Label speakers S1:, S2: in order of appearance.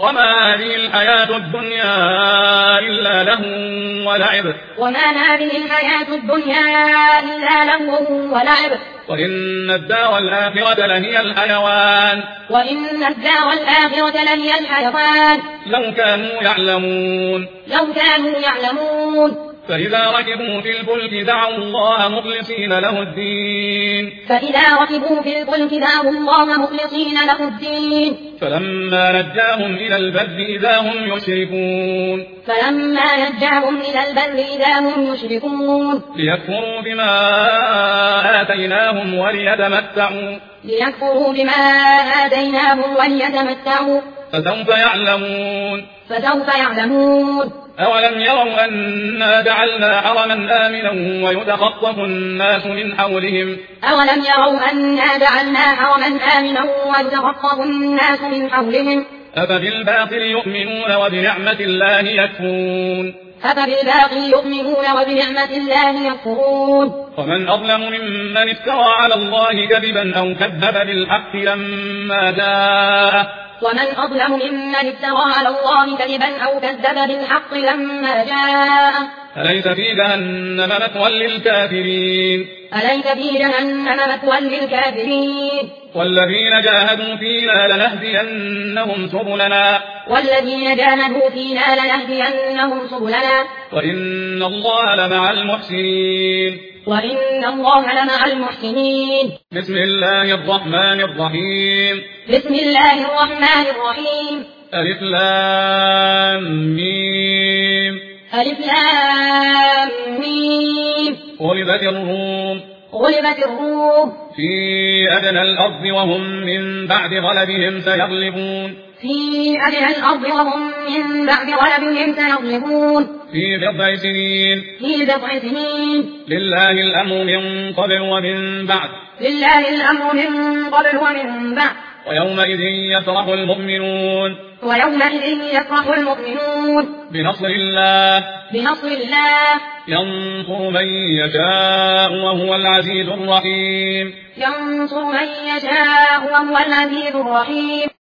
S1: وما هذه الحياة الدنيا إلا لهو ولعب وإن الدار الآخرة لهي الحيوان لو كانوا يعلمون فإذا ركبوا في الفلك دعوا الله مخلصين له الدين فلما نجاهم إلى البر إذا هم يشركون ليكفروا بما آتيناهم وليتمتعوا فسوف يعلمون أولم يروا أنا جعلنا حرما آمنا ويتخطف الناس من حولهم أفبالباطل يؤمنون وبنعمة الله يكفرون ومن أظلم ممن افترى على الله كذبا أو كذب بالحق لما جاءه أليس في جهنم مثوى للكافرين والذين جاهدوا فينا لنهدينهم سبلنا وإن الله لمع المحسنين بسم الله الرحمن الرحيم ألف لام ميم غلبت الروم في أدنى الأرض وهم من بعد غلبهم سيغلبون في بضع سنين لله الأمر من قبل ومن بعد ويومئذ يفرح المؤمنون بنصر الله ينصر من يشاء وهو العزيز الرحيم